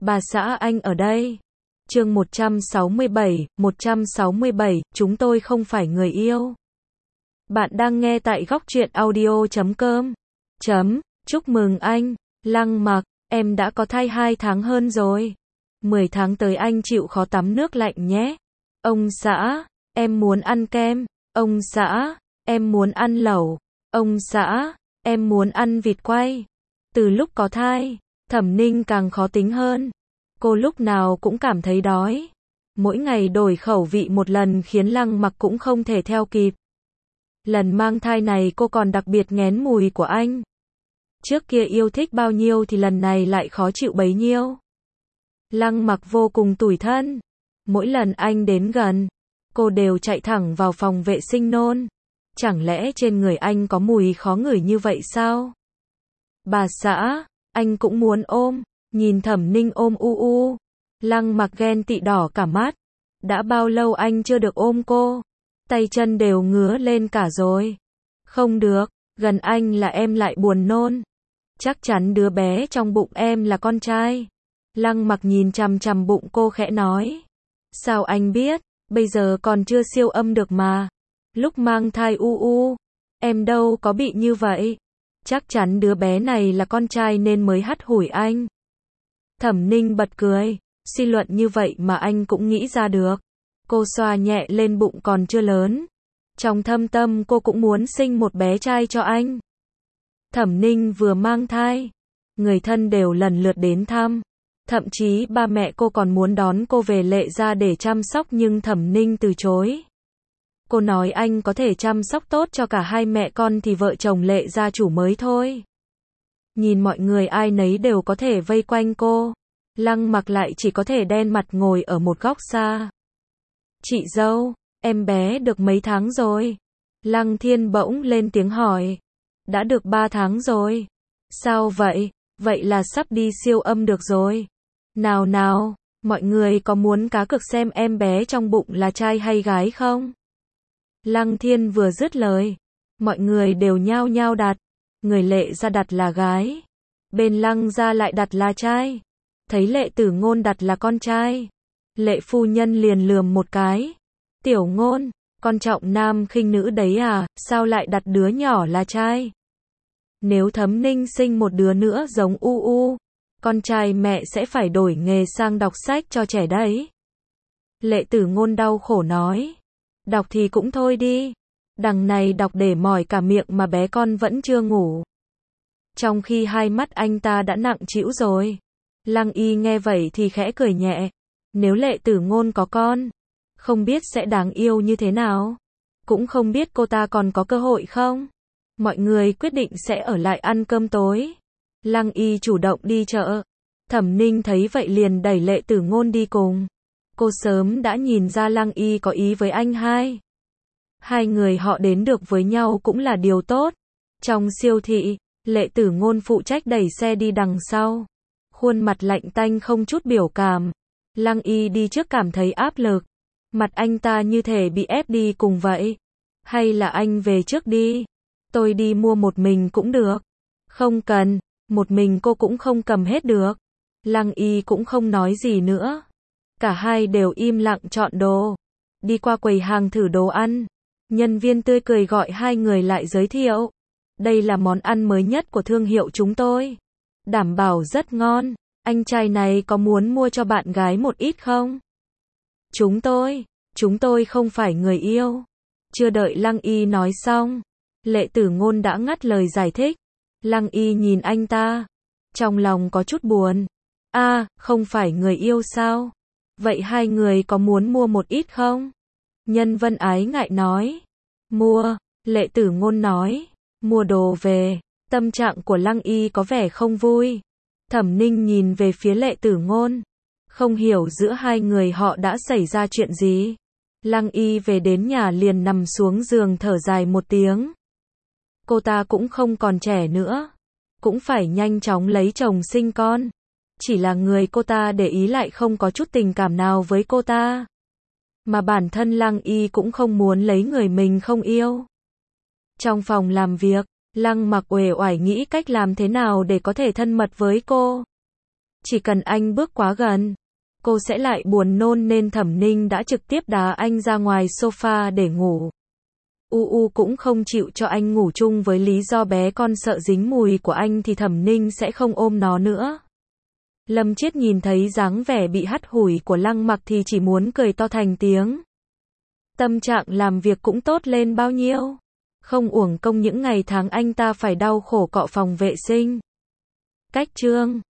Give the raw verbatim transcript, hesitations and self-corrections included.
Bà xã anh ở đây. Chương một trăm sáu mươi bảy, một trăm sáu mươi bảy, chúng tôi không phải người yêu. Bạn đang nghe tại góc truyện audio chấm com. Chấm, chúc mừng anh, Lăng Mặc, em đã có thai hai tháng hơn rồi. mười tháng tới anh chịu khó tắm nước lạnh nhé. Ông xã, em muốn ăn kem. Ông xã, em muốn ăn lẩu. Ông xã, em muốn ăn vịt quay. Từ lúc có thai, Thẩm Ninh càng khó tính hơn. Cô lúc nào cũng cảm thấy đói. Mỗi ngày đổi khẩu vị một lần khiến Lăng Mặc cũng không thể theo kịp. Lần mang thai này cô còn đặc biệt nghén mùi của anh. Trước kia yêu thích bao nhiêu thì lần này lại khó chịu bấy nhiêu. Lăng Mặc vô cùng tủi thân. Mỗi lần anh đến gần, cô đều chạy thẳng vào phòng vệ sinh nôn. Chẳng lẽ trên người anh có mùi khó ngửi như vậy sao? Bà xã, anh cũng muốn ôm. Nhìn Thẩm Ninh ôm u u, Lăng Mặc ghen tị đỏ cả mắt. Đã bao lâu anh chưa được ôm cô? Tay chân đều ngứa lên cả rồi. Không được, gần anh là em lại buồn nôn. Chắc chắn đứa bé trong bụng em là con trai. Lăng Mặc nhìn chằm chằm bụng cô khẽ nói. Sao anh biết? Bây giờ còn chưa siêu âm được mà. Lúc mang thai u u, em đâu có bị như vậy. Chắc chắn đứa bé này là con trai nên mới hắt hủi anh. Thẩm Ninh bật cười, suy luận như vậy mà anh cũng nghĩ ra được. Cô xoa nhẹ lên bụng còn chưa lớn. Trong thâm tâm cô cũng muốn sinh một bé trai cho anh. Thẩm Ninh vừa mang thai, người thân đều lần lượt đến thăm. Thậm chí ba mẹ cô còn muốn đón cô về Lệ Gia để chăm sóc nhưng Thẩm Ninh từ chối. Cô nói anh có thể chăm sóc tốt cho cả hai mẹ con thì vợ chồng Lệ gia chủ mới thôi. Nhìn mọi người ai nấy đều có thể vây quanh cô. Lăng Mặc lại chỉ có thể đen mặt ngồi ở một góc xa. Chị dâu, em bé được mấy tháng rồi? Lăng Thiên bỗng lên tiếng hỏi. Đã được ba tháng rồi. Sao vậy? Vậy là sắp đi siêu âm được rồi. Nào nào, mọi người có muốn cá cược xem em bé trong bụng là trai hay gái không? Lăng Thiên vừa dứt lời, mọi người đều nhao nhao đặt. Người Lệ gia đặt là gái, bên Lăng gia lại đặt là trai. Thấy Lệ Tử Ngôn đặt là con trai, Lệ phu nhân liền lườm một cái. Tiểu Ngôn, con trọng nam khinh nữ đấy à, sao lại đặt đứa nhỏ là trai? Nếu Thẩm Ninh sinh một đứa nữa giống u u, con trai mẹ sẽ phải đổi nghề sang đọc sách cho trẻ đấy. Lệ Tử Ngôn đau khổ nói. Đọc thì cũng thôi đi. Đằng này đọc để mỏi cả miệng mà bé con vẫn chưa ngủ. Trong khi hai mắt anh ta đã nặng trĩu rồi. Lăng Y nghe vậy thì khẽ cười nhẹ. Nếu Lệ Tử Ngôn có con, không biết sẽ đáng yêu như thế nào. Cũng không biết cô ta còn có cơ hội không. Mọi người quyết định sẽ ở lại ăn cơm tối. Lăng Y chủ động đi chợ. Thẩm Ninh thấy vậy liền đẩy Lệ Tử Ngôn đi cùng. Cô sớm đã nhìn ra Lăng Y có ý với anh hai. Hai người họ đến được với nhau cũng là điều tốt. Trong siêu thị, Lệ Tử Ngôn phụ trách đẩy xe đi đằng sau. Khuôn mặt lạnh tanh không chút biểu cảm. Lăng Y đi trước cảm thấy áp lực. Mặt anh ta như thể bị ép đi cùng vậy. Hay là anh về trước đi. Tôi đi mua một mình cũng được. Không cần, một mình cô cũng không cầm hết được. Lăng Y cũng không nói gì nữa. Cả hai đều im lặng chọn đồ. Đi qua quầy hàng thử đồ ăn. Nhân viên tươi cười gọi hai người lại giới thiệu. Đây là món ăn mới nhất của thương hiệu chúng tôi. Đảm bảo rất ngon. Anh trai này có muốn mua cho bạn gái một ít không? Chúng tôi, chúng tôi không phải người yêu. Chưa đợi Lăng Y nói xong, Lệ Tử Ngôn đã ngắt lời giải thích. Lăng Y nhìn anh ta. Trong lòng có chút buồn. À, không phải người yêu sao? Vậy hai người có muốn mua một ít không? Nhân Vân ái ngại nói. Mua, Lệ Tử Ngôn nói. Mua đồ về. Tâm trạng của Lăng Y có vẻ không vui. Thẩm Ninh nhìn về phía Lệ Tử Ngôn. Không hiểu giữa hai người họ đã xảy ra chuyện gì. Lăng Y về đến nhà liền nằm xuống giường thở dài một tiếng. Cô ta cũng không còn trẻ nữa. Cũng phải nhanh chóng lấy chồng sinh con. Chỉ là người cô ta để ý lại không có chút tình cảm nào với cô ta. Mà bản thân Lăng Y cũng không muốn lấy người mình không yêu. Trong phòng làm việc, Lăng Mặc uể oải nghĩ cách làm thế nào để có thể thân mật với cô. Chỉ cần anh bước quá gần, cô sẽ lại buồn nôn nên Thẩm Ninh đã trực tiếp đá anh ra ngoài sofa để ngủ. U U cũng không chịu cho anh ngủ chung với lý do bé con sợ dính mùi của anh thì Thẩm Ninh sẽ không ôm nó nữa. Lâm Chiết nhìn thấy dáng vẻ bị hắt hủi của Lăng Mặc thì chỉ muốn cười to thành tiếng. Tâm trạng làm việc cũng tốt lên bao nhiêu. Không uổng công những ngày tháng anh ta phải đau khổ cọ phòng vệ sinh. Cách chương